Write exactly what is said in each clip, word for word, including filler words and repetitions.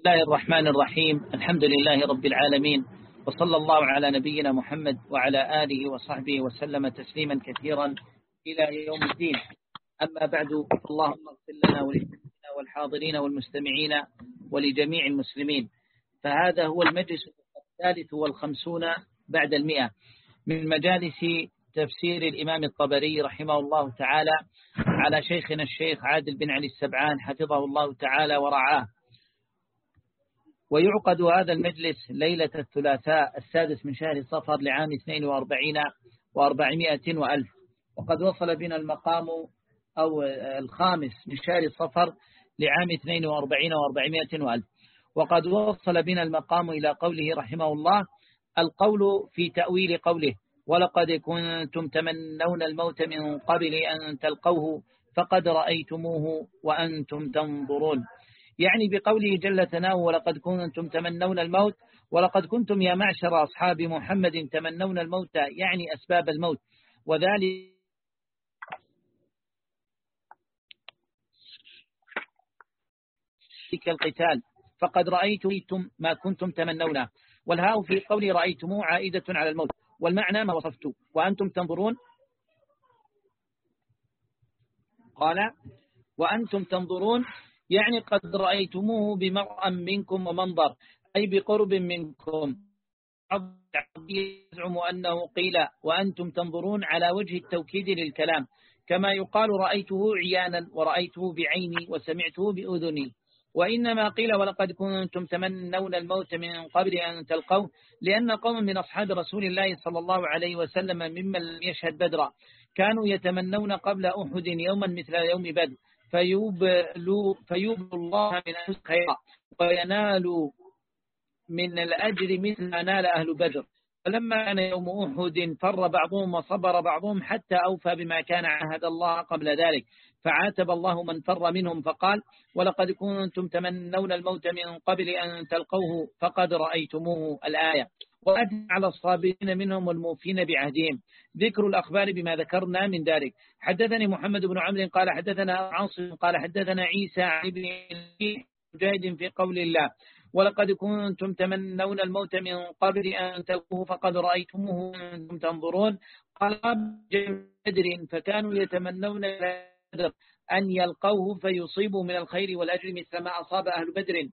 الله الرحمن الرحيم. الحمد لله رب العالمين، وصلى الله على نبينا محمد وعلى آله وصحبه وسلم تسليما كثيرا إلى يوم الدين. أما بعد، اللهم اغفر لنا ولجميعنا والحاضرين والمستمعين ولجميع المسلمين. فهذا هو المجلس الثالث والخمسون بعد المئة من مجالس تفسير الإمام الطبري رحمه الله تعالى على شيخنا الشيخ عادل بن علي السبعان حفظه الله تعالى ورعاه. ويعقد هذا المجلس ليلة الثلاثاء السادس من شهر صفر لعام اثنين وأربعين وأربعمائة وألف، وقد وصل بنا المقام أو الخامس من شهر صفر لعام اثنين وأربعين وأربعمائة وألف، وقد وصل بنا المقام إلى قوله رحمه الله: القول في تأويل قوله: ولقد كنتم تمنون الموت من قبل أن تلقوه فقد رأيتموه وأنتم تنظرون. يعني بقوله جل ثناؤه: ولقد كنتم تمنون الموت، ولقد كنتم يا معشر أصحاب محمد تمنون الموت، يعني أسباب الموت، وذلك القتال، فقد رأيتم ما كنتم تمنونه. والهاء في قول رأيتموه عائدة على الموت، والمعنى ما وصفت وأنتم تنظرون. قال: وأنتم تنظرون يعني قد رأيتموه بمرأى منكم ومنظر، أي بقرب منكم. يزعم أنه قيل وأنتم تنظرون على وجه التوكيد للكلام، كما يقال رأيته عيانا ورأيته بعيني وسمعته بأذني. وإنما قيل ولقد كنتم تمنون الموت من قبل أن تلقوه، لأن قوم من أصحاب رسول الله صلى الله عليه وسلم ممن لم يشهد بدرا كانوا يتمنون قبل أحد يوما مثل يوم بدر، فيوبلوا فيوبلوا الله من الخير وينالوا من الأجر مثل ما نال أهل بدر. فلما كان يوم أحد فر بعضهم وصبر بعضهم حتى أوفى بما كان عهد الله قبل ذلك، فعاتب الله من فر منهم فقال: ولقد كنتم تمنون الموت من قبل أن تلقوه فقد رأيتموه. الآية. وأثنى على الصابرين منهم والموفين بعهدهم. ذكر الأخبار بما ذكرنا من ذلك. حدثني محمد بن عمرو قال حدثنا عاصم قال حدثنا عيسى عن ابن مجاهد في قول الله: ولقد كنتم تمنون الموت من قبل أن تلقوه فقد رأيتموه وأنتم تنظرون. قال بدر فكانوا يتمنون أن يلقوه فيصيبوا من الخير والأجر مثل ما أصاب أهل بدر.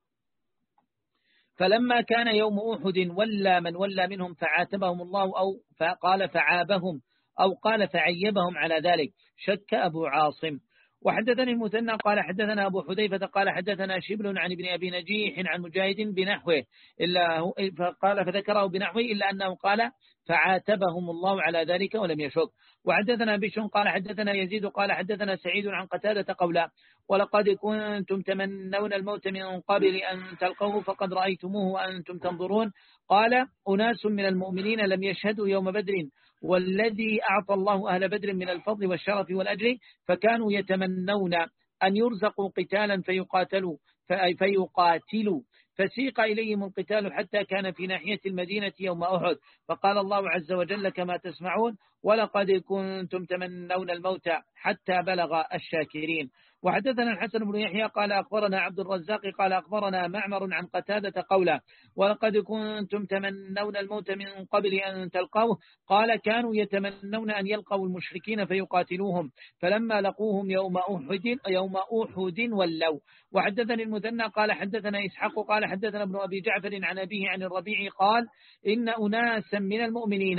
فلما كان يوم أحد ولى من ولى منهم فعاتبهم الله، أو فقال فعابهم أو قال فعيبهم على ذلك. شك أبو عاصم. وحدثني المثنى قال حدثنا أبو حذيفة قال حدثنا شبل عن ابن أبي نجيح عن مجاهد بنحوه إلا هو، فقال فذكره بنحوه إلا أنه قال فعاتبهم الله على ذلك ولم يشك. وحدثنا بشر قال حدثنا يزيد قال حدثنا سعيد عن قتادة قولا: ولقد كنتم تمنون الموت من قبل أن تلقوه فقد رأيتموه وأنتم تنظرون. قال: أناس من المؤمنين لم يشهدوا يوم بدر، والذي أعطى الله أهل بدر من الفضل والشرف والأجر، فكانوا يتمنون أن يرزقوا قتالا فيقاتلوا فيقاتلوا فسيق إليهم القتال حتى كان في ناحية المدينة يوم أحد، فقال الله عز وجل كما تسمعون: ولقد كنتم تمنون الموت حتى بلغ الشاكرين. وحدثنا الحسن بن يحيى قال أخبرنا عبد الرزاق قال أخبرنا معمر عن قتادة قولا: ولقد كنتم تمنون الموت من قبل أن تلقوه. قال: كانوا يتمنون أن يلقوا المشركين فيقاتلوهم، فلما لقوهم يوم أحد يوم أحد ولوا. وحدثني المثنى قال حدثنا إسحاق قال حدثنا ابن أبي جعفر عن أبيه عن الربيع قال: إن أناسا من المؤمنين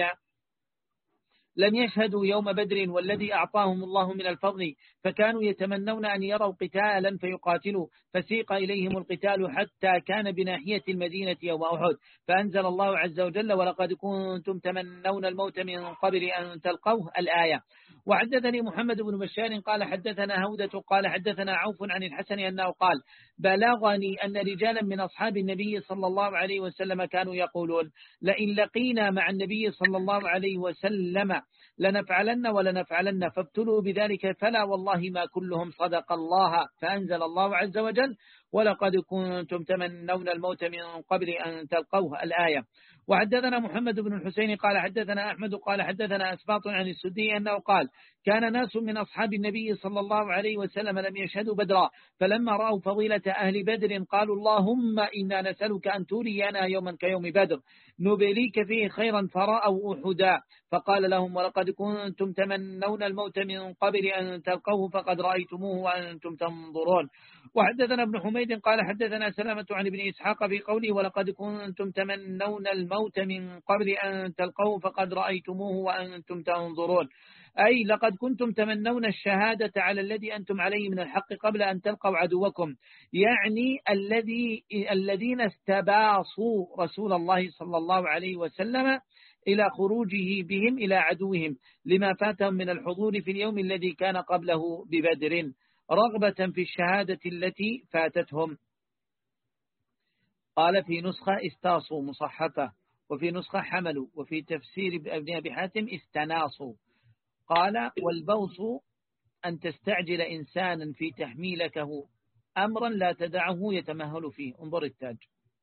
لم يشهدوا يوم بدر، والذي أعطاهم الله من الفضل، فكانوا يتمنون أن يروا قتالا فيقاتلوا، فسيق إليهم القتال حتى كان بناحية المدينة يوم أحد، فأنزل الله عز وجل: ولقد كنتم تمنون الموت من قبل أن تلقوه. الآية. وحدثني محمد بن بشار قال حدثنا هودة قال حدثنا عوف عن الحسن أنه قال: بلغني أن رجالا من أصحاب النبي صلى الله عليه وسلم كانوا يقولون: لئن لقينا مع النبي صلى الله عليه وسلم لنفعلن ولنفعلن، فابتلوا بذلك، فلا والله ما كلهم صدق الله. فأنزل الله عز وجل: ولقد كنتم تمنون الموت من قبل أن تلقوه الآية. وحدثنا محمد بن الحسين قال حدثنا أحمد قال حدثنا أسباط عن السدي أنه قال كان ناس من أصحاب النبي صلى الله عليه وسلم لم يشهدوا بدرا، فلما رأوا فضيلة أهل بدر قالوا اللهم إنا نسألك أن تولينا يوما كيوم بدر نبليك فيه خيرا، فرأوا أحدا فقال لهم ولقد كنتم تمنون الموت من قبل أن تلقوه فقد رأيتموه وأنتم تنظرون. وحدثنا ابن حميد قال حدثنا سلامة عن ابن إسحاق في قوله ولقد كنتم تمنون الموت من قبل أن تلقوه فقد رأيتموه وأنتم تنظرون، أي لقد كنتم تمنون الشهادة على الذي أنتم عليه من الحق قبل أن تلقوا عدوكم، يعني الذي الذين استباصوا رسول الله صلى الله عليه وسلم إلى خروجه بهم إلى عدوهم لما فاتهم من الحضور في اليوم الذي كان قبله ببدر رغبة في الشهادة التي فاتتهم. قال في نسخة استاصوا مصحفة، وفي نسخة حملوا، وفي تفسير ابن أبي حاتم استناصوا. قال والبوص أن تستعجل إنسانا في تحميلكه أمرا لا تدعه يتمهل فيه، انظر التاج.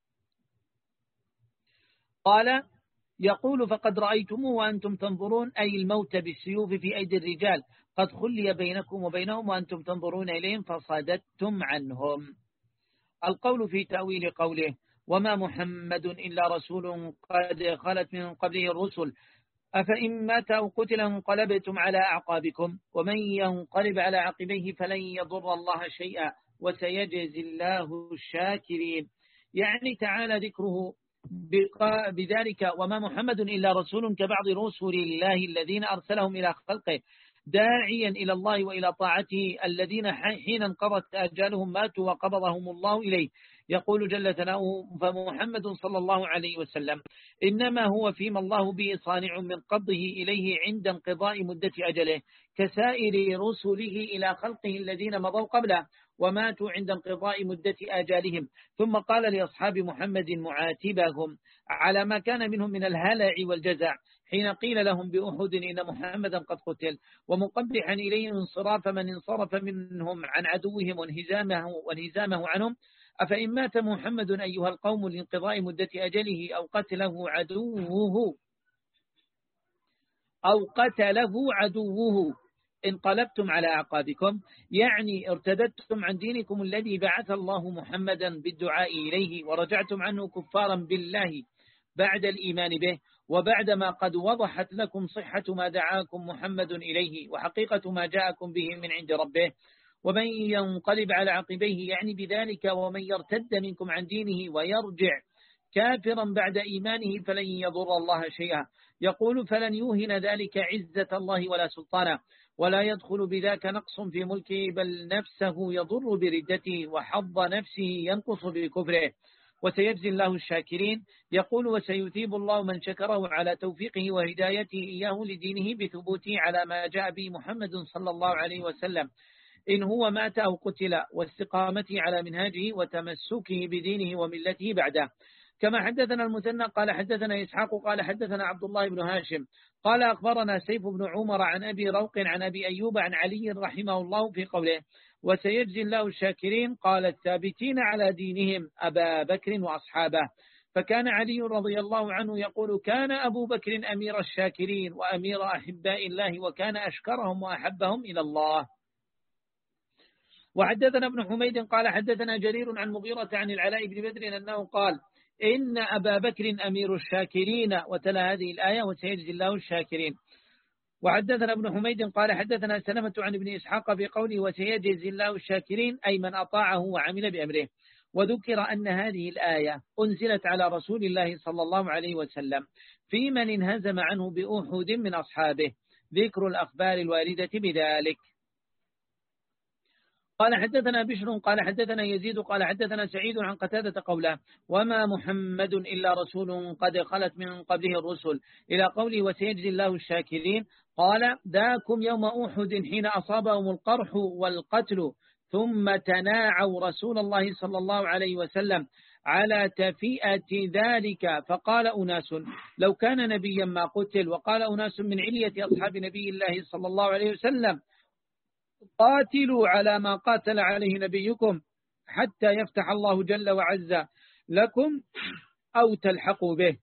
قال يقول فقد رأيتموه وأنتم تنظرون، أي الموت بالسيوف في أيدي الرجال قد خلي بينكم وبينهم وأنتم تنظرون إليهم فصددتم عنهم. القول في تأويل قوله وما محمد إلا رسول قد خلت من قبله الرسل أفإن مات أو قتل انقلبتم على أعقابكم ومن ينقلب على عقبيه فلن يضر الله شيئا وسيجزي الله الشاكرين، يعني تعالى ذكره بذلك وما محمد إلا رسول كبعض رسل الله الذين أرسلهم إلى خلقه داعيا إلى الله وإلى طاعته الذين حين انقضت آجالهم ماتوا وقبضهم الله إليه. يقول جل ثناؤه فمحمد صلى الله عليه وسلم إنما هو فيما الله به صانع من قبضه إليه عند انقضاء مدة أجله كسائر رسله إلى خلقه الذين مضوا قبله وماتوا عند انقضاء مدة آجالهم. ثم قال لأصحاب محمد معاتبهم على ما كان منهم من الهلع والجزع حين قيل لهم بأحد إن محمدا قد قتل، ومقبحا إليه انصراف من انصرف منهم عن عدوهم وانهزامه, وانهزامه عنهم أفإن مات محمد أيها القوم لانقضاء مدة أجله أو قتله عدوه أو قتله عدوه انقلبتم على أعقابكم، يعني ارتدتم عن دينكم الذي بعث الله محمدا بالدعاء إليه ورجعتم عنه كفارا بالله بعد الإيمان به وبعدما قد وضحت لكم صحة ما دعاكم محمد إليه وحقيقة ما جاءكم به من عند ربه. ومن ينقلب على عقبيه يعني بذلك ومن يرتد منكم عن دينه ويرجع كافرا بعد إيمانه فلن يضر الله شيئا. يقول فلن يوهن ذلك عزة الله ولا سلطانه ولا يدخل بذاك نقص في ملكه بل نفسه يضر بردته وحظ نفسه ينقص بكفره وسيجزي الله الشاكرين. يقول وسيثيب الله من شكره على توفيقه وهدايته إياه لدينه بثبوته على ما جاء به محمد صلى الله عليه وسلم إن هو مات أو قتل واستقامته على منهاجه وتمسكه بدينه وملته بعده. كما حدثنا المثنى قال حدثنا إسحاق قال حدثنا عبد الله بن هاشم قال أخبرنا سيف بن عمر عن أبي روق عن أبي أيوب عن علي رحمه الله في قوله وسيجزي الله الشاكرين قال الثابتين على دينهم أبا بكر وأصحابه. فكان علي رضي الله عنه يقول كان أبو بكر أمير الشاكرين وأمير أحباء الله وكان أشكرهم وأحبهم إلى الله. وحدثنا ابن حميد قال حدثنا جرير عن مغيرة عن العلاء بن بدر أنه قال إن أبا بكر أمير الشاكرين وتلا هذه الآية وسيجزي الله الشاكرين. وحدثنا ابن حميد قال حدثنا سلمة عن ابن إسحاق في قوله وسيجزي الله الشاكرين أي من أطاعه وعمل بأمره. وذكر أن هذه الآية أنزلت على رسول الله صلى الله عليه وسلم في من انهزم عنه بأحد من أصحابه ذكر الأخبار الواردة بذلك. قال حدثنا بشر قال حدثنا يزيد قال حدثنا سعيد عن قتادة قوله وما محمد إلا رسول قد خلت من قبله الرسل إلى قوله وسيجزي الله الشاكرين. قال ذاكم يوم أحد حين أصابهم القرح والقتل ثم تناعوا رسول الله صلى الله عليه وسلم على تفئة ذلك فقال أناس لو كان نبيا ما قتل وقال أناس من علية أصحاب نبي الله صلى الله عليه وسلم قاتلوا على ما قاتل عليه نبيكم حتى يفتح الله جل وعز لكم أو تلحقوا به.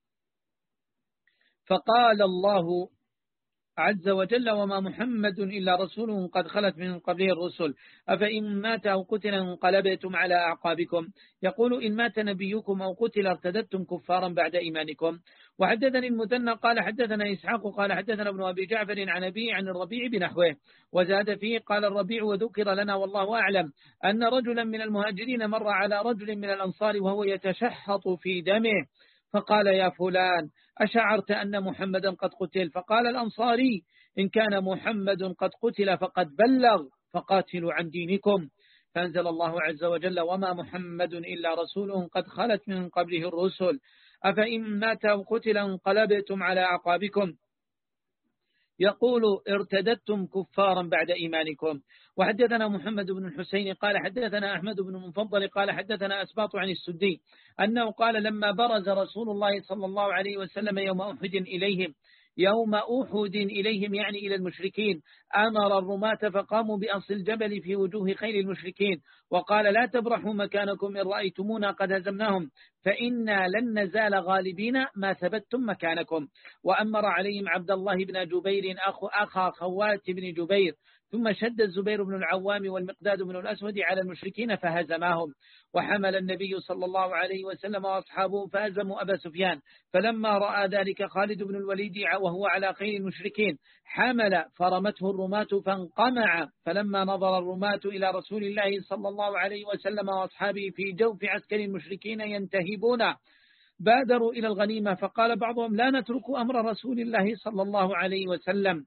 فقال الله عز وجل وما محمد إلا رسول قد خلت من قبله الرسل أفإن مات أو قتل انقلبتم على أعقابكم. يقول إن مات نبيكم أو قتل ارتدتم كفارا بعد إيمانكم. وحدثني المثنى قال حدثنا إسحاق قال حدثنا ابن أبي جعفر عن أبي عن الربيع بنحوه وزاد فيه قال الربيع وذكر لنا والله أعلم أن رجلا من المهاجرين مر على رجل من الأنصار وهو يتشحط في دمه فقال يا فلان أشعرت أن محمدا قد قتل؟ فقال الأنصاري إن كان محمد قد قتل فقد بلغ فقاتلوا عن دينكم. فأنزل الله عز وجل وما محمد إلا رسول قد خلت من قبله الرسل أفإن مات أو قتل انقلبتم على أعقابكم. يقول ارتدتم كفارا بعد إيمانكم. وحدثنا محمد بن الحسين قال حدثنا أحمد بن المفضل قال حدثنا أسباط عن السدي أنه قال لما برز رسول الله صلى الله عليه وسلم يوم أحد إليهم يوم أحد إليهم يعني إلى المشركين أمر الرماة فقاموا بأصل الجبل في وجوه خيل المشركين وقال لا تبرحوا مكانكم إن رأيتمونا قد هزمناهم فإنا لن نزال غالبين ما ثبتم مكانكم. وأمر عليهم عبد الله بن جبير أخو أخا خوات بن جبير ثم شد الزبير بن العوام والمقداد بن الأسود على المشركين فهزماهم. وحمل النبي صلى الله عليه وسلم وأصحابه فهزموا أبا سفيان فلما رأى ذلك خالد بن الوليد وهو على خيل المشركين حمل فرمته الرماة فانقمع فلما نظر الرماة إلى رسول الله صلى الله عليه وسلم وأصحابه في جوف عسكر المشركين ينتهبون بادروا إلى الغنيمة فقال بعضهم لا نترك أمر رسول الله صلى الله عليه وسلم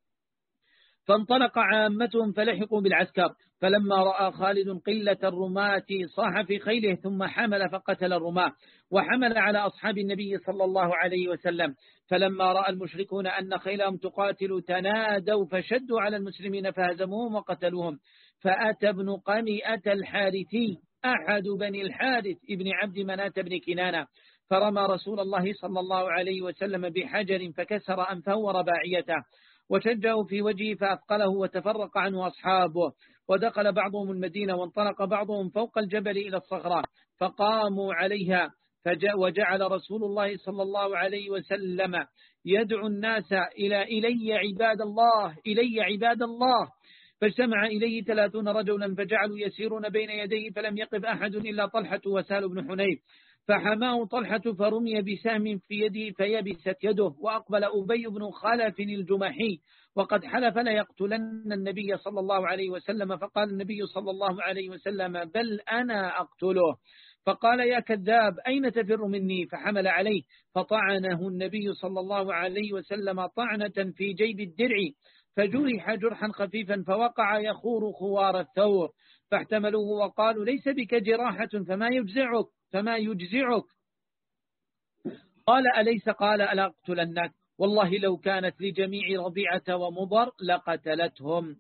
فانطلق عامتهم فلحقوا بالعسكر فلما رأى خالد قلة الرماة صاح في خيله ثم حمل فقتل الرماة وحمل على أصحاب النبي صلى الله عليه وسلم فلما رأى المشركون أن خيلهم تقاتل تنادوا فشدوا على المسلمين فهزموهم وقتلوهم. فأتى ابن قمئة الحارثي أحد بني الحارث ابن عبد مناة بن كنانة فرمى رسول الله صلى الله عليه وسلم بحجر فكسر أنفه ورباعيته وشجه في وجهه فأثقله وتفرق عنه أصحابه ودخل بعضهم المدينة وانطلق بعضهم فوق الجبل إلى الصخرة فقاموا عليها وجعل رسول الله صلى الله عليه وسلم يدعو الناس إلى إلي عباد الله إلي عباد الله فاجتمع إليه ثلاثون رجلا فجعلوا يسيرون بين يديه فلم يقف أحد إلا طلحة وسهل بن حنيف فحماه طلحة فرمي بسهم في يده فيبست يده وأقبل أبي بن خلف الجمحي وقد حلف ليقتلن النبي صلى الله عليه وسلم فقال النبي صلى الله عليه وسلم بل أنا أقتله فقال يا كذاب أين تفر مني فحمل عليه فطعنه النبي صلى الله عليه وسلم طعنة في جيب الدرع فجرح جرحا خفيفا فوقع يخور خوار الثور فاحتملوه وقالوا ليس بك جراحة فما يجزعك فما يجزعك قال أليس قال ألا أقتلنك والله لو كانت لجميع ربيعة ومضر لقتلتهم.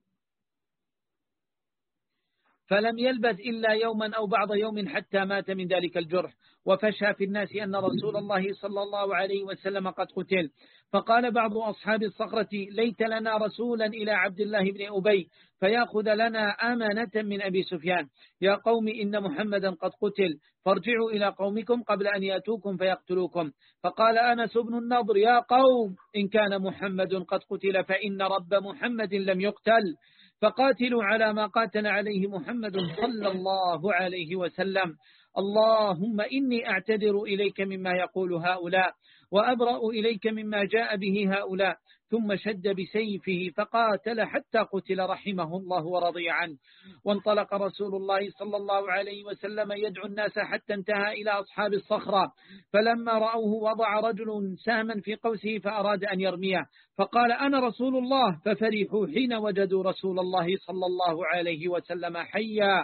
فلم يلبث إلا يوما أو بعض يوم حتى مات من ذلك الجرح وفشى في الناس أن رسول الله صلى الله عليه وسلم قد قتل. فقال بعض أصحاب الصخرة ليت لنا رسولا إلى عبد الله بن أبي فيأخذ لنا أمانة من أبي سفيان يا قوم إن محمدا قد قتل فارجعوا إلى قومكم قبل أن يأتوكم فيقتلوكم. فقال أنس بن النضر يا قوم إن كان محمد قد قتل فإن رب محمد لم يقتل فقاتلوا على ما قاتل عليه محمد صلى الله عليه وسلم. اللهم إني أعتذر إليك مما يقول هؤلاء وأبرأ إليك مما جاء به هؤلاء. ثم شد بسيفه فقاتل حتى قتل رحمه الله ورضي عنه. وانطلق رسول الله صلى الله عليه وسلم يدعو الناس حتى انتهى إلى أصحاب الصخرة فلما رأوه وضع رجل سهما في قوسه فأراد أن يرميه فقال أنا رسول الله ففرحوا حين وجدوا رسول الله صلى الله عليه وسلم حيا.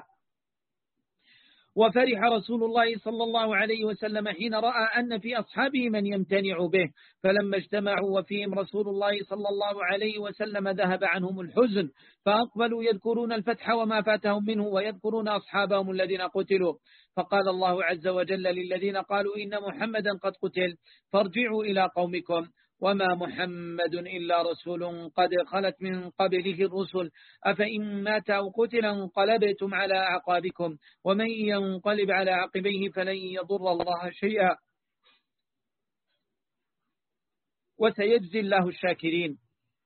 وفرح رسول الله صلى الله عليه وسلم حين رأى أن في أصحابه من يمتنع به فلما اجتمعوا وفيهم رسول الله صلى الله عليه وسلم ذهب عنهم الحزن فأقبلوا يذكرون الفتح وما فاتهم منه ويذكرون أصحابهم الذين قتلوا. فقال الله عز وجل للذين قالوا إن محمدا قد قتل فارجعوا إلى قومكم وما محمد إلا رسول قد خلت من قبله الرسل أفإن مات أو قتل انقلبتم على أعقابكم ومن ينقلب على عقبيه فلن يضر الله شيئا وسيجزي الله الشاكرين.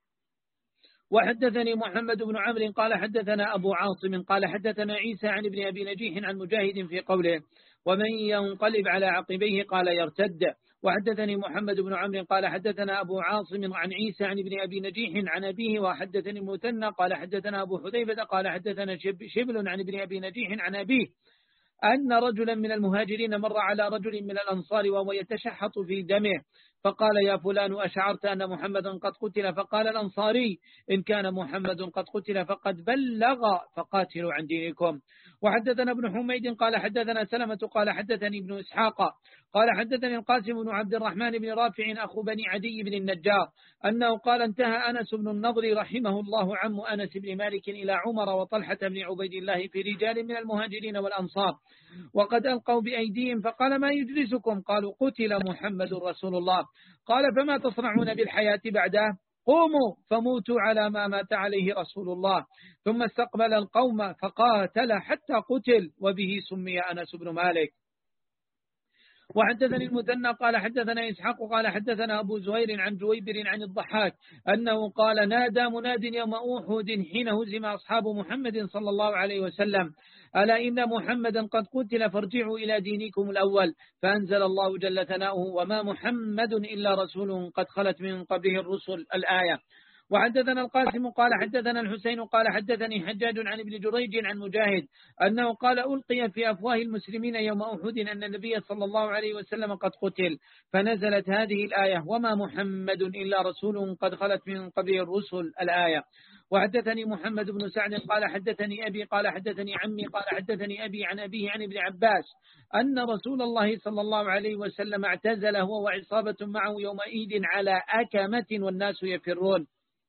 وحدثني محمد بن عمرو قال حدثنا أبو عاصم قال حدثنا عيسى عن ابن أبي نجيح عن مجاهد في قوله ومن ينقلب على عقبيه قال يرتد. وحدثني محمد بن عمرو قال حدثنا أبو عاصم عن عيسى عن ابن أبي نجيح عن أبيه. وحدثني المثنى قال حدثنا أبو حذيفة قال حدثنا شبل عن ابن أبي نجيح عن أبيه أن رجلا من المهاجرين مر على رجل من الأنصار وهو يتشحط في دمه فقال يا فلان أشعرت أن محمدا قد قتل؟ فقال الأنصاري إن كان محمد قد قتل فقد بلغ فقاتلوا عن دينكم. وحدثنا ابن حميد قال حدثنا سلمة قال حدثني ابن إسحاق قال حدثني القاسم بن عبد الرحمن بن رافع أخو بني عدي بن النجار أنه قال انتهى أنس بن النضر رحمه الله عم أنس بن مالك إلى عمر وطلحة بن عبيد الله في رجال من المهاجرين والأنصار وقد ألقوا بأيديهم فقال ما يجلسكم؟ قالوا قتل محمد رسول الله. قال فما تصنعون بالحياة بعده؟ قوموا فموتوا على ما مات عليه رسول الله. ثم استقبل القوم فقاتل حتى قتل وبه سمي أنس بن مالك. وحدثني المثنى قال حدثنا إسحاق قال حدثنا أبو زهير عن جويبر عن الضحاك أنه قال نادى مناد يوم أحد حين هزم أصحاب محمد صلى الله عليه وسلم ألا إن محمدا قد قتل فارجعوا إلى دينكم الأول فأنزل الله جل ثناؤه وما محمد إلا رسول قد خلت من قبله الرسل الآية. وحدثنا القاسم قال حدثنا الحسين قال حدثني حجاج عن ابن جريج عن مجاهد أنه قال ألقي في أفواه المسلمين يوم أحد أن النبي صلى الله عليه وسلم قد قتل فنزلت هذه الآية وما محمد إلا رسول قد خلت من قبله الرسل الآية. وحدثني محمد بن سعد قال حدثني أبي قال حدثني عمي قال حدثني أبي عن أبيه عن ابن عباس أن رسول الله صلى الله عليه وسلم اعتزل هو وعصابة معه يومئذ على أكمة والناس يفرون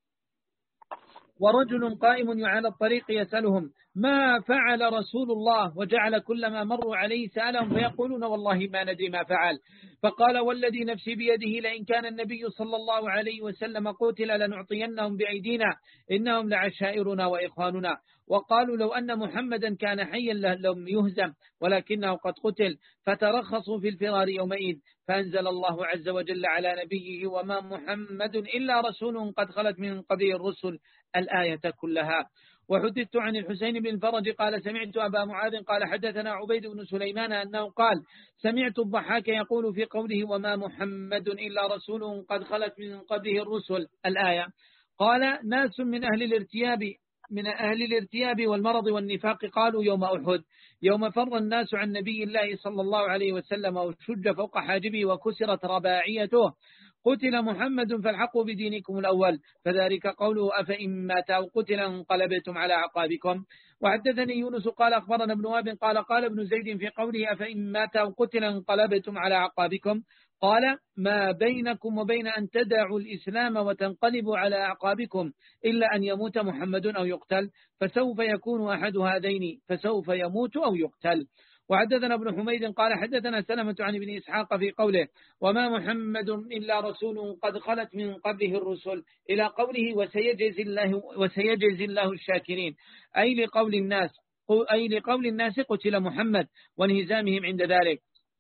ورجل قائم على الطريق يسألهم ما فعل رسول الله وجعل كلما مروا عليه سألهم فيقولون والله ما ندري ما فعل. فقال والذي نفسي بيده لئن كان النبي صلى الله عليه وسلم قتل لنعطينهم بأيدينا إنهم لعشائرنا وإخواننا. وقالوا لو أن محمدا كان حيا لم يهزم ولكنه قد قتل فترخصوا في الفرار يومئذ فأنزل الله عز وجل على نبيه وما محمد إلا رسول قد خلت من قبله الرسل الآية كلها. وحدثت عن الحسين بن فرج قال سمعت أبا معاذ قال حدثنا عبيد بن سليمان أنه قال سمعت الضحاك يقول في قوله وما محمد إلا رسول قد خلت من قبله الرسل الآية قال ناس من أهل الارتياب من أهل الارتياب والمرض والنفاق قالوا يوم أحد يوم فر الناس عن نبي الله صلى الله عليه وسلم وشج فوق حاجبه وكسرت رباعيته قتل محمد فالحقوا بدينكم الأول فذلك قوله أفإن مات أو قتل انقلبتم على عقابكم. وحدثني يونس قال أخبرنا ابن وهب قال قال ابن زيد في قوله أفإن مات أو قتل انقلبتم على عقابكم قال ما بينكم وبين أن تدعوا الإسلام وتنقلبوا على أعقابكم إلا أن يموت محمد أو يقتل فسوف يكون أحد هذين فسوف يموت أو يقتل. وحدثنا ابن حميد قال حدثنا سلمة عن ابن إسحاق في قوله وما محمد إلا رسول قد خلت من قبله الرسل إلى قوله وسيجزي الله, وسيجزي الله الشاكرين أي لقول الناس أي لقول الناس قتل محمد وانهزامهم عند ذلك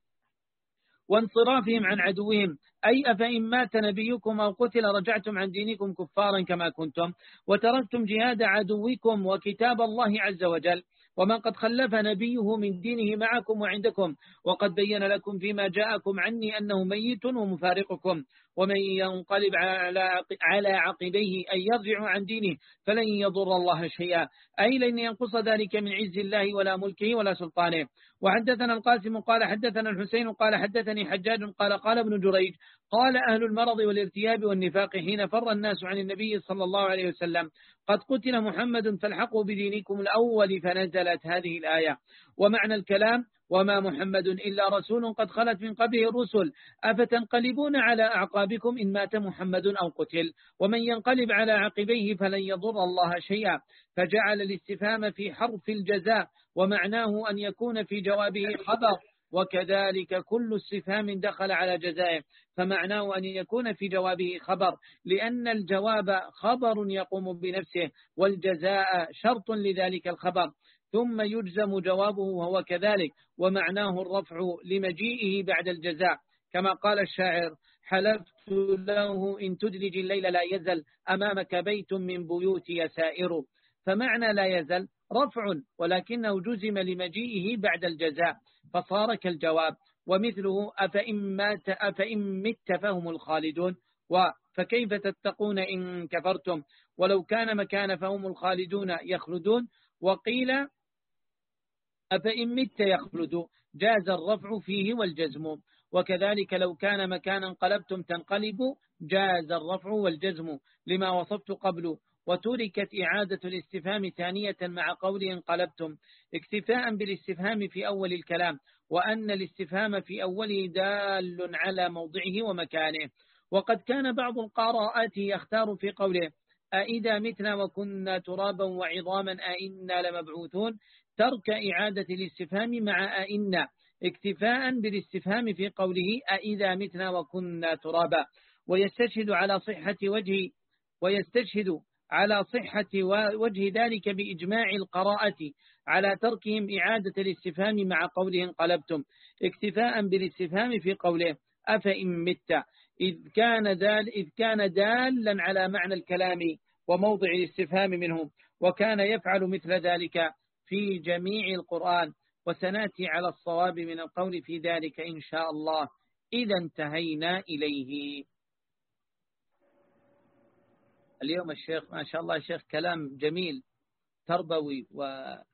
وانصرافهم عن عدوهم أي أفإن مات نبيكم أو قتل رجعتم عن دينكم كفارا كما كنتم وتركتم جهاد عدوكم وكتاب الله عز وجل ومن قد خلف نبيه من دينه معكم وعندكم وقد بين لكم فيما جاءكم عني أنه ميت ومفارقكم ومن ينقلب على عقبيه أن يرجع عن دينه فلن يضر الله شيئا أي لن ينقص ذلك من عز الله ولا ملكه ولا سلطانه. وحدثنا القاسم قال حدثنا الحسين قال حدثني حجاج قال قال ابن جريج قال أهل المرض والارتياب والنفاق حين فر الناس عن النبي صلى الله عليه وسلم قد قتل محمد فالحقوا بدينكم الأول فنزلت هذه الآية. ومعنى الكلام وما محمد إلا رسول قد خلت من قبله الرسل أفتنقلبون على أعقابكم إن مات محمد أو قتل ومن ينقلب على عقبيه فلن يضر الله شيئا فجعل الاستفهام في حرف الجزاء ومعناه أن يكون في جوابه خبر وكذلك كل استفهام دخل على جزائه، فمعناه أن يكون في جوابه خبر، لأن الجواب خبر يقوم بنفسه، والجزاء شرط لذلك الخبر، ثم يجزم جوابه وهو كذلك، ومعناه الرفع لمجيئه بعد الجزاء، كما قال الشاعر: حلفت له إن تدلج الليل لا يزل أمامك بيت من بيوتي سائر. فمعنى لا يزل رفع، ولكنه جزم لمجيئه بعد الجزاء فصار كالجواب. ومثله أفإن مات أفإن مت فهم الخالدون، فكيف تتقون إن كفرتم، ولو كان مكان فهم الخالدون يخلدون. وقيل أفإن مت يخلد، جاز الرفع فيه والجزم. وكذلك لو كان مكانا انقلبتم تنقلب، جاز الرفع والجزم لما وصفت قبل. وتركت إعادة الاستفهام ثانية مع قول انقلبتم، اكتفاء بالاستفهام في أول الكلام، وأن الاستفهام في أوله دال على موضعه ومكانه. وقد كان بعض القراءات يختار في قوله أئذا متنا وكنا ترابا وعظاما أئنا لمبعوثون ترك إعادة الاستفهام مع أئنا، اكتفاء بالاستفهام في قوله أئذا متنا وكنا ترابا، ويستشهد على صحة وجه ويستشهد على صحة وجه ذلك بإجماع القراءة على تركهم إعادة الاستفهام مع قوله انقلبتم، اكتفاء بالاستفهام في قوله أفإن مت، إذ كان دال إذ كان دالا على معنى الكلام وموضع الاستفهام منه، وكان يفعل مثل ذلك في جميع القرآن. وسنأتي على الصواب من القول في ذلك إن شاء الله إذا انتهينا إليه. اليوم الشيخ ما شاء الله شيخ كلام جميل تربوي وفي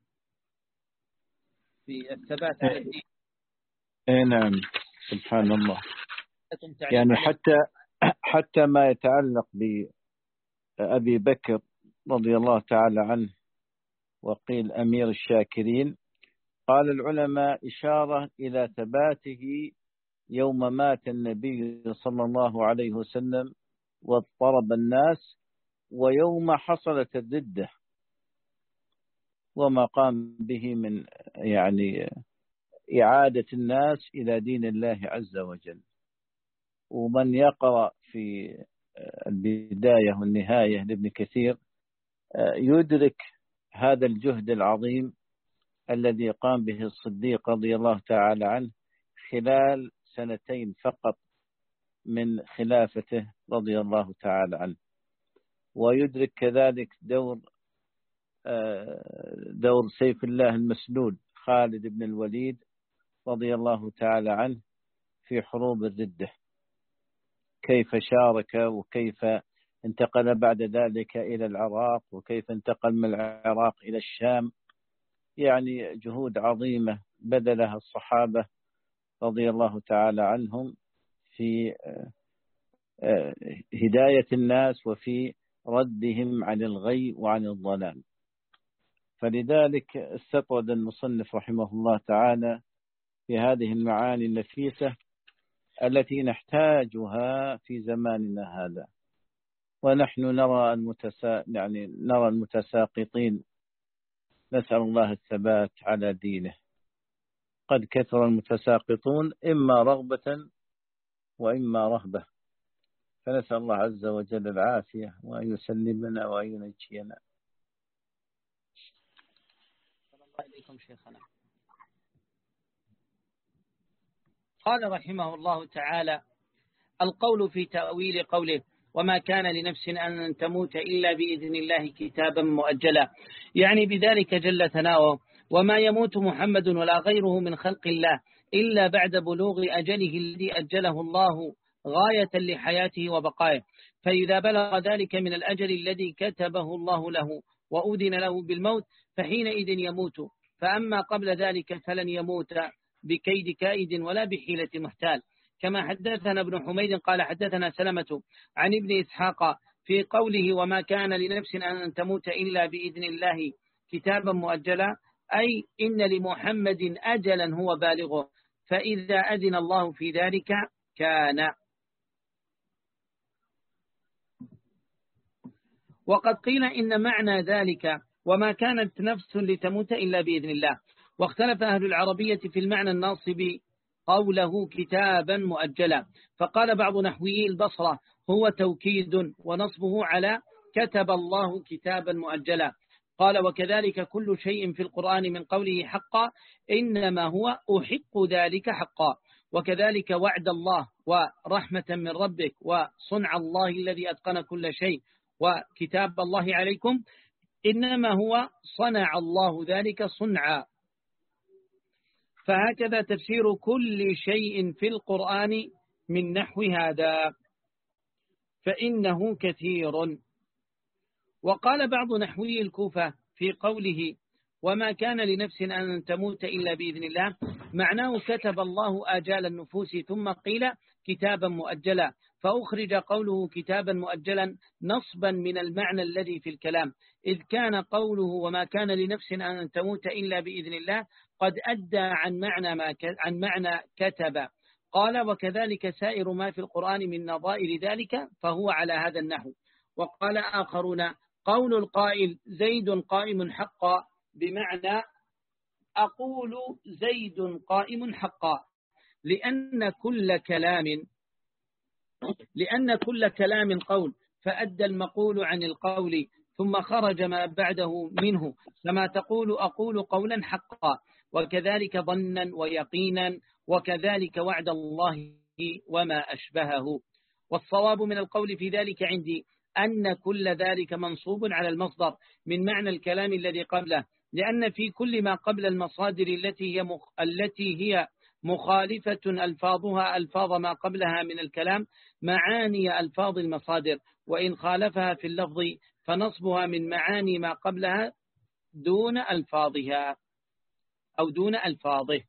الثبات على الدين. اي نعم سبحان الله. يعني حتى حتى ما يتعلق بأبي بكر رضي الله تعالى عنه وقيل أمير الشاكرين، قال العلماء إشارة إلى ثباته يوم مات النبي صلى الله عليه وسلم واضطرب الناس، ويوم حصلت الردة وما قام به من يعني إعادة الناس إلى دين الله عز وجل. ومن يقرأ في البداية والنهاية لابن كثير يدرك هذا الجهد العظيم الذي قام به الصديق رضي الله تعالى عنه خلال سنتين فقط من خلافته رضي الله تعالى عنه. ويدرك كذلك دور دور سيف الله المسلول خالد بن الوليد رضي الله تعالى عنه في حروب الردة، كيف شارك وكيف انتقل بعد ذلك إلى العراق وكيف انتقل من العراق إلى الشام. يعني جهود عظيمة بذلها الصحابة رضي الله تعالى عنهم في هداية الناس وفي ردهم عن الغي وعن الضلال. فلذلك استطرد المصنف رحمه الله تعالى في هذه المعاني النفيسة التي نحتاجها في زماننا هذا، ونحن نرى المتسا... يعني نرى المتساقطين، نسأل الله الثبات على دينه. قد كثر المتساقطون إما رغبة وإما رهبة، فنسأل الله عز وجل العافية وأن يسلمنا وأن ينجينا. الله إليكم شيخنا. قال رحمه الله تعالى: القول في تأويل قوله وما كان لنفس أن تموت إلا بإذن الله كتابا مؤجلا، يعني بذلك جل ثناؤه وما يموت محمد ولا غيره من خلق الله إلا بعد بلوغ أجله الذي أجله الله غاية لحياته وبقائه، فإذا بلغ ذلك من الأجل الذي كتبه الله له وأذن له بالموت فحينئذ يموت، فأما قبل ذلك فلن يموت بكيد كائد ولا بحيلة محتال. كما حدثنا ابن حميد قال حدثنا سلمة عن ابن إسحاق في قوله وما كان لنفس أن تموت إلا بإذن الله كتابا مؤجلا، أي إن لمحمد أجلا هو بالغه، فإذا أذن الله في ذلك كان. وقد قيل إن معنى ذلك وما كانت نفس لتموت إلا بإذن الله، واختلف أهل العربية في المعنى الناصب قوله كتابا مؤجلا. فقال بعض نحويي البصرة هو توكيد ونصبه على كتب الله كتابا مؤجلا. قال وكذلك كل شيء في القرآن من قوله حقا إنما هو أحق ذلك حقا. وكذلك وعد الله ورحمة من ربك وصنع الله الذي أتقن كل شيء وكتاب الله عليكم إنما هو صنع الله ذلك صنعا. فهكذا تفسير كل شيء في القرآن من نحو هذا فإنه كثير. وقال بعض نحوي الكوفة في قوله وما كان لنفس أن تموت إلا بإذن الله معناه كتب الله آجال النفوس ثم قيل كتابا مؤجلا، فأخرج قوله كتابا مؤجلا نصبا من المعنى الذي في الكلام، إذ كان قوله وما كان لنفس أن تموت إلا بإذن الله قد أدى عن معنى, ما عن معنى كتب. قال وكذلك سائر ما في القرآن من نظائر ذلك فهو على هذا النحو. وقال آخرون قول القائل زيد قائم حقا بمعنى أقول زيد قائم حقا، لأن كل كلام لأن كل كلام قول فأدى المقول عن القول ثم خرج ما بعده منه، كما تقول أقول قولا حقا، وكذلك ظنا ويقينا، وكذلك وعد الله وما أشبهه. والصواب من القول في ذلك عندي أن كل ذلك منصوب على المصدر من معنى الكلام الذي قبله، لأن في كل ما قبل المصادر التي هي مخ... التي هي مخالفة ألفاظها ألفاظ ما قبلها من الكلام معاني ألفاظ المصادر، وإن خالفها في اللفظ فنصبها من معاني ما قبلها دون ألفاظها أو دون ألفاظه.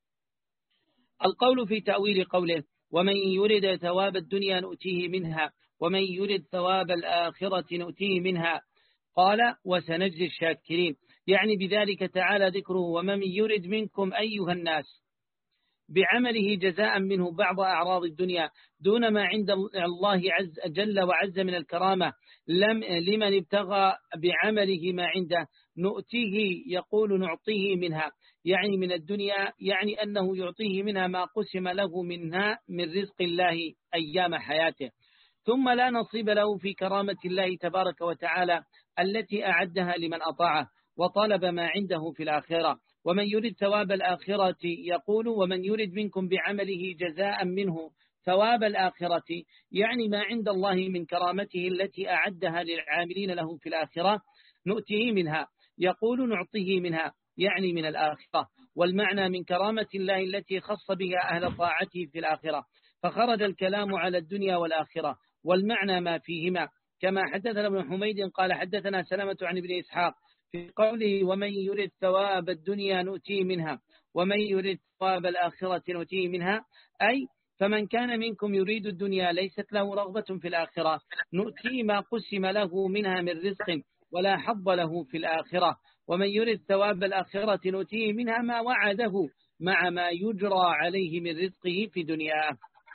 القول في تأويل قوله ومن يرد ثواب الدنيا نؤتيه منها ومن يرد ثواب الآخرة نؤتيه منها، قال وسنجزي الشاكرين، يعني بذلك تعالى ذكره ومن يرد منكم أيها الناس بعمله جزاء منه بعض أعراض الدنيا دون ما عند الله عز جل وعز من الكرامة لم لمن ابتغى بعمله ما عنده نؤتيه، يقول نعطيه منها يعني من الدنيا، يعني أنه يعطيه منها ما قسم له منها من رزق الله أيام حياته، ثم لا نصيب له في كرامة الله تبارك وتعالى التي أعدها لمن أطاعه وطلب ما عنده في الآخرة. ومن يريد ثواب الآخرة يقول ومن يريد منكم بعمله جزاء منه ثواب الآخرة، يعني ما عند الله من كرامته التي أعدها للعاملين له في الآخرة نؤتيه منها، يقول نعطيه منها يعني من الآخرة، والمعنى من كرامة الله التي خص بها أهل طاعته في الآخرة، فخرج الكلام على الدنيا والآخرة والمعنى ما فيهما. كما حدثنا ابن حميد قال حدثنا سلمة عن ابن إسحاق في قوله ومن يريد ثواب الدنيا نؤتيه منها ومن يريد ثواب الآخرة نؤتيه منها، أي فمن كان منكم يريد الدنيا ليست له رغبة في الآخرة نؤتيه ما قسم له منها من رزق ولا حظ له في الآخرة، ومن يريد ثواب الآخرة نؤتيه منها ما وعده مع ما يجرى عليه من رزقه في دنياه.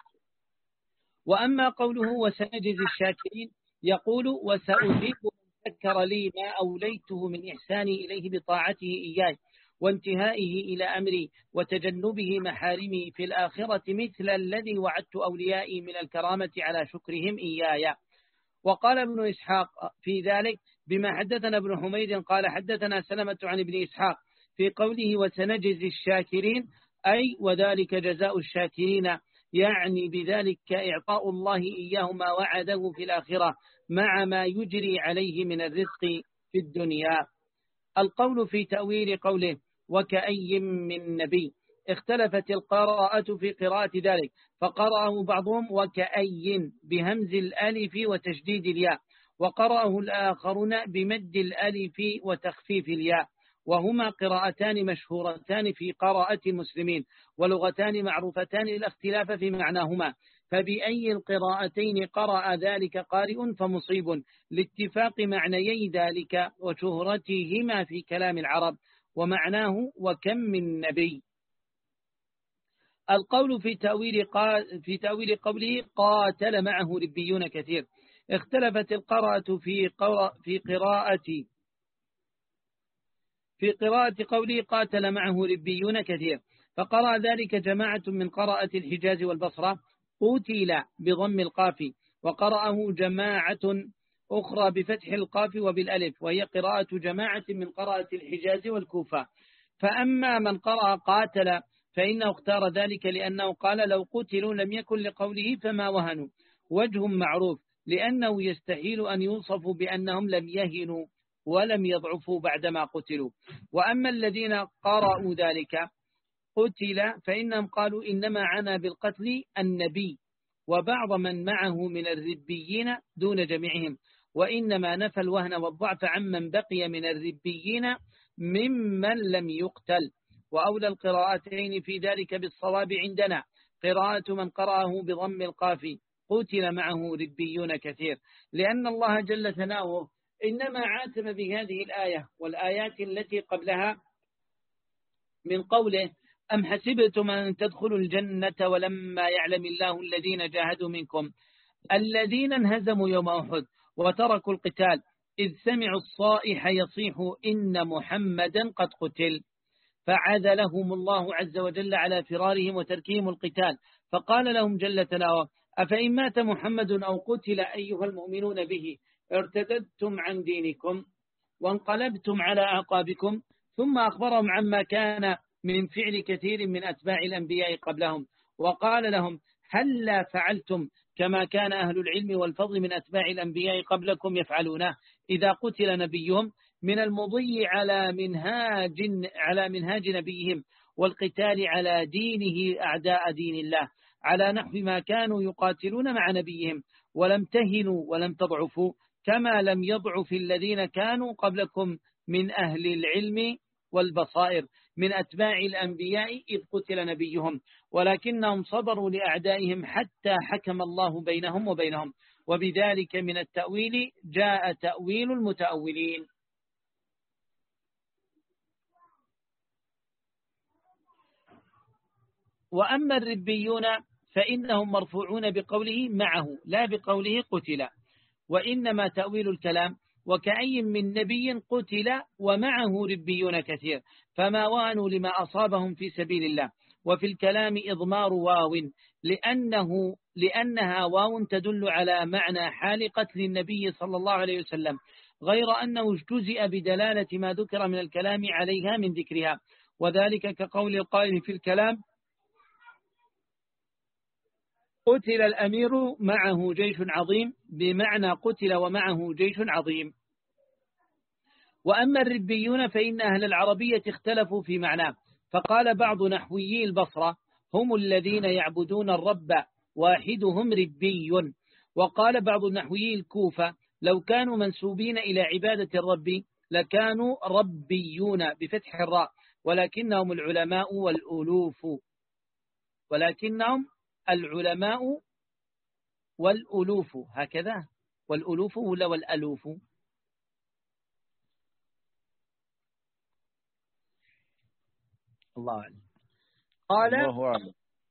وأما قوله وسنجزي الشاكرين يقول وسأذيب من ذكر لي ما أوليته من إحساني إليه بطاعته إياي وانتهائه إلى أمري وتجنبه محارمي في الآخرة مثل الذي وعدت أوليائي من الكرامة على شكرهم إياي. وقال ابن إسحاق في ذلك بما حدثنا ابن حميد قال حدثنا سلمة عن ابن إسحاق في قوله وسنجزي الشاكرين، أي وذلك جزاء الشاكرين، يعني بذلك إعطاء الله إياه ما وعده في الآخرة مع ما يجري عليه من الرزق في الدنيا. القول في تأويل قوله وكأي من نبي، اختلفت القراءة في قراءة ذلك، فقرأه بعضهم وكأي بهمز الألف وتشديد الياء، وقرأه الآخرون بمد الألف وتخفيف الياء، وهما قراءتان مشهورتان في قراءة المسلمين ولغتان معروفتان لا اختلاف في معناهما، فبأي القراءتين قرأ ذلك قارئ فمصيب لاتفاق معنيي ذلك وشهرتهما في كلام العرب، ومعناه وكم من نبي. القول في تأويل في تأويل قوله قاتل معه ربيون كثير، اختلفت القراءة في في قراءة في قراءة قوله قاتل معه ربيون كثير، فقرأ ذلك جماعة من قراءة الحجاز والبصرة قتل بضم القاف، وقرأه جماعة أخرى بفتح القاف وبالألف، وهي قراءة جماعة من قراءة الحجاز والكوفة. فأما من قرأ قاتل فإنه اختار ذلك لأنه قال لو قتلوا لم يكن لقوله فما وهنوا، وجه معروف لأنه يستحيل أن يوصفوا بأنهم لم يهنوا ولم يضعفوا بعدما قتلوا. وأما الذين قرأوا ذلك قتل فإنهم قالوا إنما عنا بالقتل النبي وبعض من معه من الربيين دون جميعهم، وإنما نفى الوهن والضعف عمن بقي من الربيين ممن لم يقتل. وأولى القراءتين في ذلك بالصواب عندنا قراءة من قرأه بضم القاف قتل معه ربيون كثير، لأن الله جل ثناؤه إنما عاتب بهذه الآية والآيات التي قبلها من قوله أم حسبتم أن تدخلوا الجنة ولما يعلم الله الذين جاهدوا منكم الذين انهزموا يوم أحد وتركوا القتال إذ سمعوا الصائح يصيح إن محمدا قد قتل، فعذلهم الله عز وجل على فرارهم وتركهم القتال، فقال لهم جل ثناؤه أفإن مات محمد أو قتل أيها المؤمنون به ارتددتم عن دينكم وانقلبتم على أعقابكم. ثم أخبرهم عما كان من فعل كثير من أتباع الأنبياء قبلهم، وقال لهم هل لا فعلتم كما كان أهل العلم والفضل من أتباع الأنبياء قبلكم يفعلونه إذا قتل نبيهم من المضي على منهاج على منهاج نبيهم والقتال على دينه أعداء دين الله على نحو ما كانوا يقاتلون مع نبيهم، ولم تهنوا ولم تضعفوا كما لم يضعف الذين كانوا قبلكم من أهل العلم والبصائر من أتباع الأنبياء إذ قتل نبيهم، ولكنهم صبروا لأعدائهم حتى حكم الله بينهم وبينهم. وبذلك من التأويل جاء تأويل المتأولين. وأما الربيون فإنهم مرفوعون بقوله معه لا بقوله قتل، وإنما تأويل الكلام وكأي من نبي قتل ومعه ربيون كثير فما وانوا لما أصابهم في سبيل الله. وفي الكلام إضمار واو لأنه لأنها واو تدل على معنى حال قتل النبي صلى الله عليه وسلم، غير أنه اجتزئ بدلالة ما ذكر من الكلام عليها من ذكرها، وذلك كقول القائل في الكلام قتل الأمير معه جيش عظيم بمعنى قتل ومعه جيش عظيم. وأما الربيون فإن أهل العربية اختلفوا في معناه، فقال بعض نحويي البصرة هم الذين يعبدون الرب واحدهم ربي، وقال بعض نحويي الكوفة لو كانوا منسوبين إلى عبادة الرب لكانوا ربيون بفتح الراء، ولكنهم العلماء والألوف ولكنهم العلماء والألوف هكذا، والألوف ولا والألوف؟ الله أعلم. قال الله أعلم.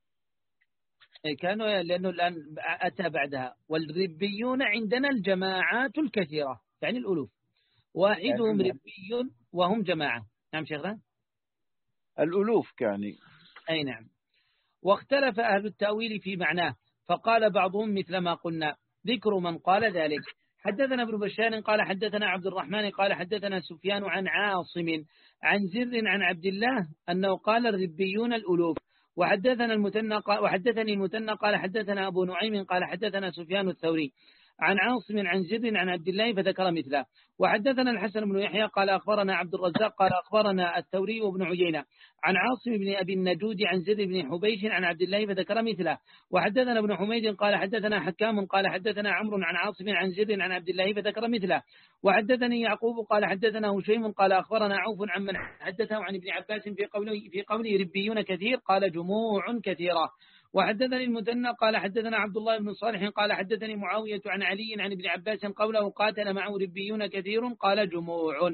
كانوا لأنه الآن أتى بعدها والربيون عندنا الجماعات الكثيرة يعني الألوف، واحدهم يعني ربي وهم جماعة. نعم شيخنا الألوف يعني أي نعم. واختلف أهل التأويل في معناه، فقال بعضهم مثل ما قلنا ذكر من قال ذلك. حدثنا ابن بشار قال حدثنا عبد الرحمن قال حدثنا سفيان عن عاصم عن زر عن عبد الله أنه قال الربيون الألوف. وحدثنا المثنى وحدثني المثنى قال حدثنا أبو نعيم قال حدثنا سفيان الثوري عن عاصم عن زر عن عبد الله فذكر مثله. وحدثنا الحسن بن يحيى قال أخبرنا عبد الرزاق قال أخبرنا الثوري وابن عيينة عن عاصم بن أبي النجود عن زر بن حبيش عن عبد الله فذكر مثله. وحدثنا ابن حميد قال حدثنا حكام قال حدثنا عمرو عن عاصم عن زر عن عبد الله فذكر مثله. وحدثني يعقوب قال حدثنا هشيم قال أخبرنا عوف عن من حدثه عن ابن عباس في قوله في قوله ربيون كثير قال جموع كثيرة. وحدثني المثنى قال حدثنا عبد الله بن صالح قال حدثني معاوية عن علي عن ابن عباس قوله قاتل معه ربيون كثير قال جموع.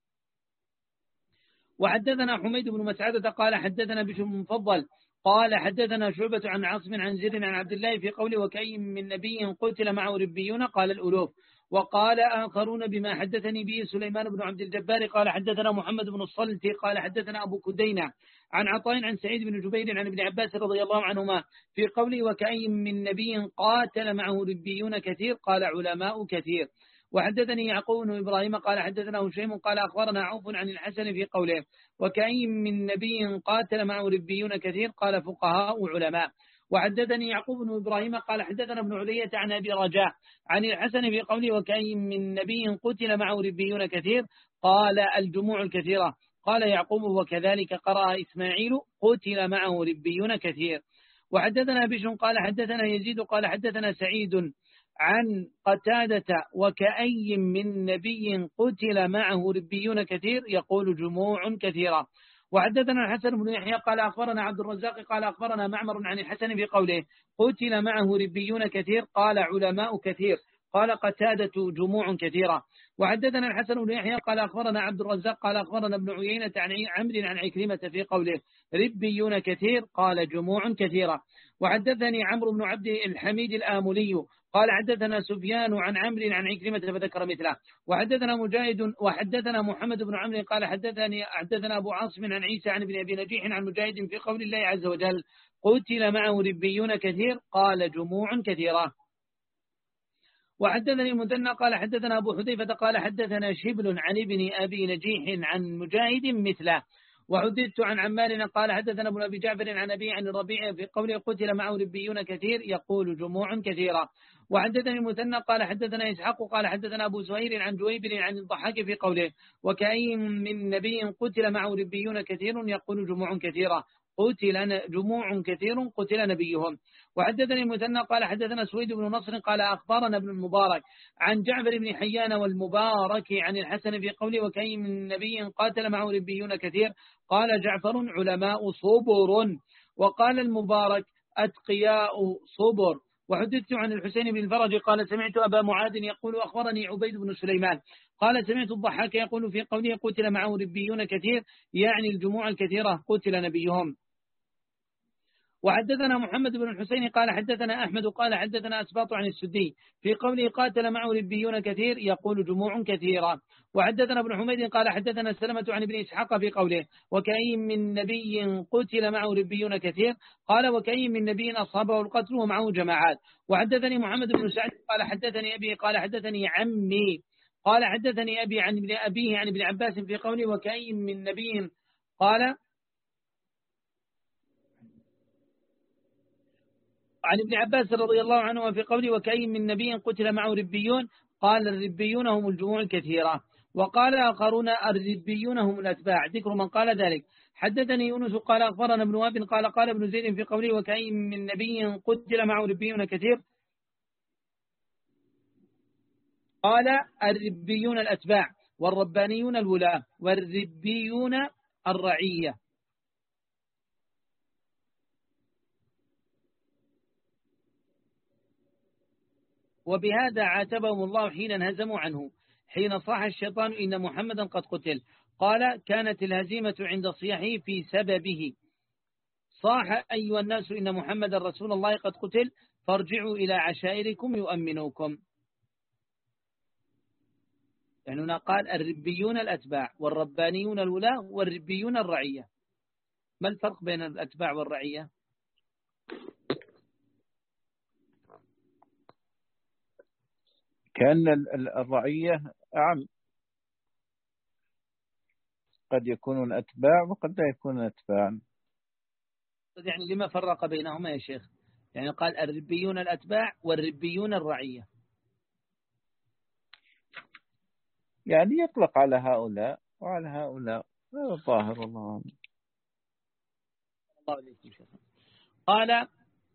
وحدثنا حميد بن مسعدة قال حدثنا بشر بن مفضل قال حدثنا شعبة عن عاصم عن زر عن عبد الله في قوله وكأي من نبي قتل معه ربيون قال الألوف. وقال آخرون بما حدثني به سليمان بن عبد الجبار قال حدثنا محمد بن الصلت قال حدثنا أبو كدينة عن عطاء عن سعيد بن جبير عن ابن عباس رضي الله عنهما في قوله وكأي من نبي قاتل معه ربيون كثير قال علماء كثير. وحدثني يعقوب بن إبراهيم قال حدثنا هشيم قال أخبرنا عوف عن الحسن في قوله وكأي من نبي قاتل معه ربيون كثير قال فقهاء علماء. وحدثني يعقوب بن إبراهيم قال حدثنا ابن علية عن أبي رجاء عن الحسن في قوله وكأي من نبي قتل معه ربيون كثير قال الجموع الكثيرة. قال يعقوب وكذلك قرأ إسماعيل قتل معه ربيون كثير. وحدثنا بشر قال حدثنا يزيد قال حدثنا سعيد عن قتادة وكأي من نبي قتل معه ربيون كثير يقول جموع كثيرة. وحدثنا الحسن بن يحيى قال أخبرنا عبد الرزاق قال أخبرنا معمر عن الحسن في قوله قتل معه ربيون كثير قال علماء كثير قال قتادة جموع كثيرة. وحدثنا الحسن بن يحيى قال أخبرنا عبد الرزاق قال أخبرنا ابن عيينة عن عمرو عن عكرمة في قوله ربيون كثير قال جموع كثيرة. وحدثني عمرو بن عبد الحميد الآملي قال حدثنا سفيان عن عمرو عن عكرمة فذكر مثله. وحدثنا مجاهد وحدثنا محمد بن عمرو قال حدثني حدثنا أبو عاصم عن عيسى عن ابن أبي نجيح عن مجاهد في قول الله عز وجل قتل معه ربيون كثير قال جموع كثيرة. وحدثني المثنى قال حدثنا أبو حذيفة قال حدثنا شبل عن ابن أبي نجيح عن مجاهد مثله. وحدثت عن عمار قال حدثنا ابن أبي جعفر عن أبي عن الربيع في قوله قتل معه ربيون كثير يقول جموع كثيرة. وحدثني المثنى قال حدثنا إسحاق قال حدثنا أبو زهير عن جويبر عن الضحاك في قوله وكأي من نبي قتل معه ربيون كثير يقول جموع كثيرة قتل جموع كثير قتل نبيهم. وحدثني المثنى قال حدثنا سويد بن نصر قال أخبرنا ابن المبارك عن جعفر بن حيان والمبارك عن الحسن في قوله وكأي من نبي قاتل معه ربيون كثير قال جعفر علماء صبر وقال المبارك أتقياء صبر. وحدثت عن الحسين بن الفرج قال سمعت أبا معاذ يقول أخبرني عبيد بن سليمان قال سمعت الضحاك يقول في قوله قتل معه ربيون كثير يعني الجموع الكثيرة قتل نبيهم. وحدثنا محمد بن الحسين قال حدثنا أحمد قال حدثنا أسباط عن السدي في قوله قاتل معه ربيون كثير يقول جموع كثيرة. وحدثنا ابن حميد قال حدثنا سلمة عن ابن إسحاق في قوله وكأي من نبي قتل معه ربيون كثير قال وكأي من نبي أصابه القتل ومعه جماعات. وحدثني محمد بن سعد قال حدثني أبي قال حدثني عمي قال حدثني أبي عن ابن أبيه عن ابن عباس في قوله وكأي من نبي قال عن ابن عباس رضي الله عنه في قوله وكأي من نبي قتل معه ربيون قال الربيون هم الجموع الكثيرة. وقال آخرون الربيون هم الأتباع ذكر من قال ذلك. حدثني يونس قال أخبرنا ابن وهب قال قال ابن زيد في قوله وكأي من نبي قتل معه ربيون كثير قال الربيون الأتباع والربانيون الولاة والربيون الرعية. وبهذا عاتبهم الله حين انهزموا عنه حين صاح الشيطان إن محمدا قد قتل قال كانت الهزيمة عند صياحه في سببه صاح أيها الناس إن محمدا رسول الله قد قتل فارجعوا إلى عشائركم يؤمنوكم. يعني هنا قال الربيون الأتباع والربانيون الولاة والربيون الرعية. ما الفرق بين الأتباع والرعية؟ كأن الرعية أعم قد يكونون أتباع وقد لا يكونون أتباعا. يعني لما فرق بينهما يا شيخ؟ يعني قال الربيون الأتباع والربيون الرعية يعني يطلق على هؤلاء وعلى هؤلاء هذا الظاهر والله. قال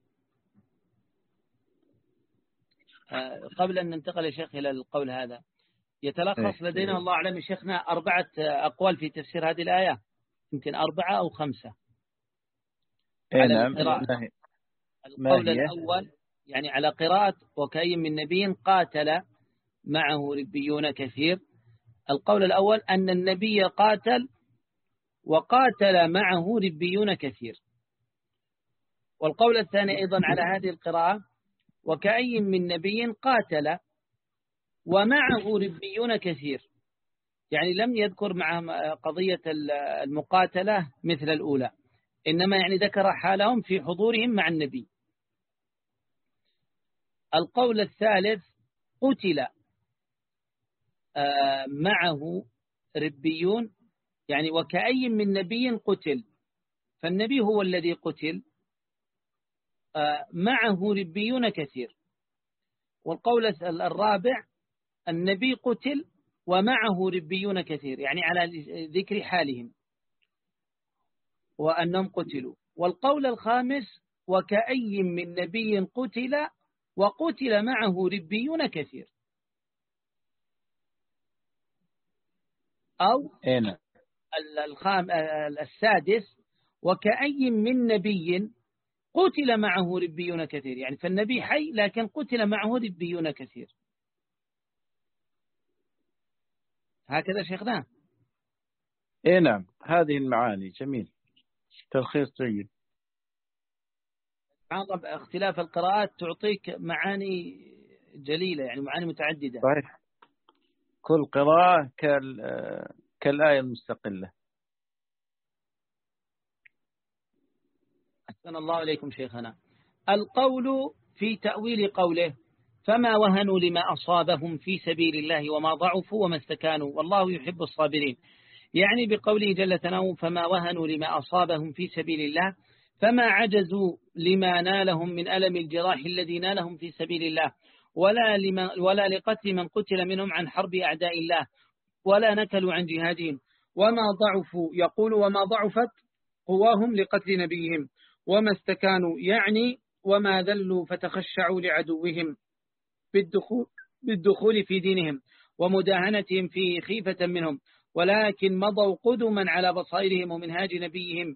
قبل أن ننتقل يا شيخ إلى القول هذا يتلخص لدينا الله أعلم يا شيخنا أربعة أقوال في تفسير هذه الآية يمكن أربعة أو خمسة على نعم. القراءة. القول الأول يعني على قراءة وكأي من نبي قاتل معه ربيون كثير. القول الأول أن النبي قاتل وقاتل معه ربيون كثير. والقول الثاني أيضا على هذه القراءة وكأي من نبي قاتل ومعه ربيون كثير، يعني لم يذكر مع قضية المقاتلة مثل الأولى، إنما يعني ذكر حالهم في حضورهم مع النبي. القول الثالث قتل معه ربيون، يعني وكأي من نبي قتل، فالنبي هو الذي قتل، معه ربيون كثير. والقول الرابع النبي قتل ومعه ربيون كثير، يعني على ذكر حالهم وأنهم قتلوا. والقول الخامس وكأي من نبي قتل وقتل معه ربيون كثير. أو الخام السادس وكأي من نبي قتل معه ربيون كثير، يعني فالنبي حي لكن قتل معه ربيون كثير. هكذا شيخنا. اي نعم، هذه المعاني. جميل، تلخيص جيد. اختلاف القراءات تعطيك معاني جليلة، يعني معاني متعددة. صحيح، كل قراءة كالآية المستقلة. أحسن الله إليكم شيخنا. القول في تأويل قوله فما وهنوا لما أصابهم في سبيل الله وما ضعفوا وما استكانوا والله يحب الصابرين، يعني بقوله جل ثناؤه فما وهنوا لما أصابهم في سبيل الله، فما عجزوا لما نالهم من ألم الجراح الذي نالهم في سبيل الله، ولا, لما ولا لقتل من قتل منهم عن حرب أعداء الله، ولا نكلوا عن جهادهم، وما ضعفوا يقول وما ضعفت قواهم لقتل نبيهم، وما استكانوا يعني وما ذلوا فتخشعوا لعدوهم بالدخول, بالدخول في دينهم ومداهنتهم في خيفة منهم، ولكن مضوا قدما على بصائرهم ومنهاج نبيهم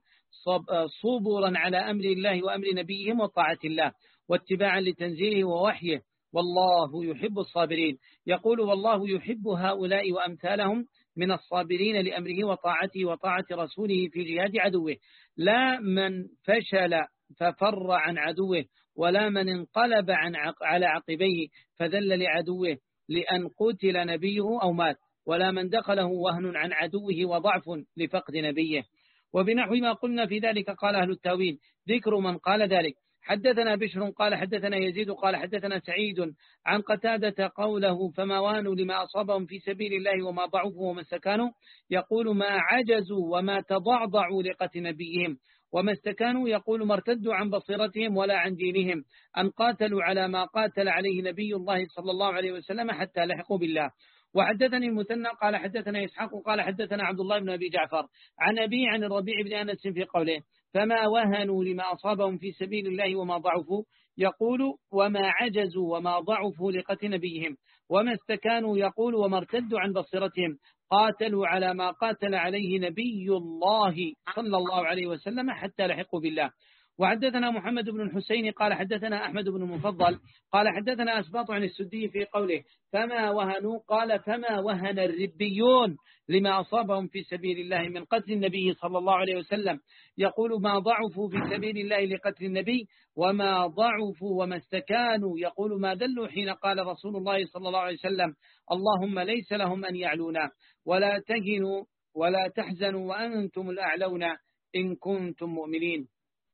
صبرا على أمر الله وأمر نبيهم وطاعة الله واتباعا لتنزيله ووحيه، والله يحب الصابرين. يقول والله يحب هؤلاء وأمثالهم من الصابرين لأمره وطاعته وطاعة رسوله في جهاد عدوه، لا من فشل ففر عن عدوه، ولا من انقلب عن عق على عقبيه فذل لعدوه لأن قتل نبيه أو مات، ولا من دخله وهن عن عدوه وضعف لفقد نبيه. وبنحو ما قلنا في ذلك قال أهل التاويل ذكر من قال ذلك. حدثنا بشر قال حدثنا يزيد قال حدثنا سعيد عن قتادة قوله فما وانوا لما أصابهم في سبيل الله وما ضعفوا وما استكانوا، يقول ما عجزوا وما تضعضعوا لقتل نبيهم، وما استكانوا يقول ما ارتدوا عن بصيرتهم ولا عن دينهم، أن قاتلوا على ما قاتل عليه نبي الله صلى الله عليه وسلم حتى لحقوا بالله. وحدثني المثنى قال حدثنا إسحاق قال حدثنا عبد الله بن أبي جعفر عن أبي عن الربيع بن أنس في قوله فما وهنوا لما أصابهم في سبيل الله وما ضعفوا، يقول وما عجزوا وما ضعفوا لقتل نبيهم، وما استكانوا يقول وما ارتدوا عن بصيرتهم قاتلوا على ما قاتل عليه نبي الله صلى الله عليه وسلم حتى لحقوا بالله. وحدثنا محمد بن الحسين قال حدثنا أحمد بن المفضل قال حدثنا أسباط عن السدي في قوله فما وهنوا قال فما وهن الربيون لما أصابهم في سبيل الله من قتل النبي صلى الله عليه وسلم، يقول ما ضعفوا في سبيل الله لقتل النبي، وما ضعفوا وما استكانوا يقول ما دلوا حين قال رسول الله صلى الله عليه وسلم اللهم ليس لهم أن يعلونا ولا تهنوا ولا تحزنوا وأنتم الأعلون إن كنتم مؤمنين.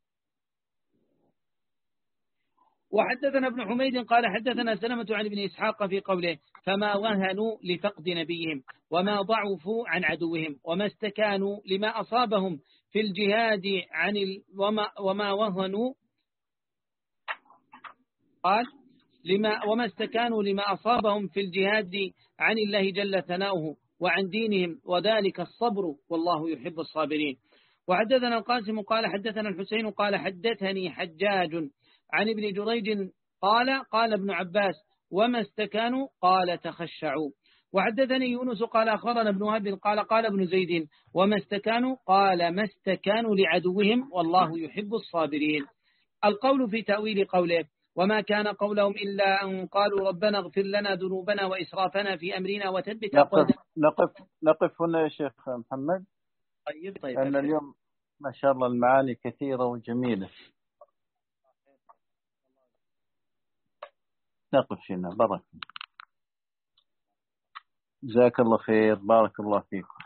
وحدثنا ابن حميد قال حدثنا سلمة عن ابن إسحاق في قوله فما وهنوا لفقد نبيهم وما ضعفوا عن عدوهم وما استكانوا لما أصابهم في الجهاد عن ال... وما, وما وهنوا قال لما وما استكانوا لما أصابهم في الجهاد عن الله جل ثناؤه وعن دينهم وذلك الصبر والله يحب الصابرين. وحدثنا القاسم قال حدثنا الحسين قال حدثني حجاج عن ابن جريج قال قال ابن عباس وما استكانوا قال تخشعوا. وحدثني يونس قال أخبرنا ابن وهب قال قال ابن زيد وما استكانوا قال ما استكانوا لعدوهم والله يحب الصابرين. القول في تأويل قوله وما كان قولهم إلا أن قالوا ربنا اغفر لنا ذنوبنا وإسرافنا في أمرنا وثبت نقف نقف نقف هنا يا شيخ محمد. طيب طيب أن اليوم ما شاء الله المعاني كثيرة وجميلة. نقف هنا. بارك. جزاك الله خير، بارك الله فيك.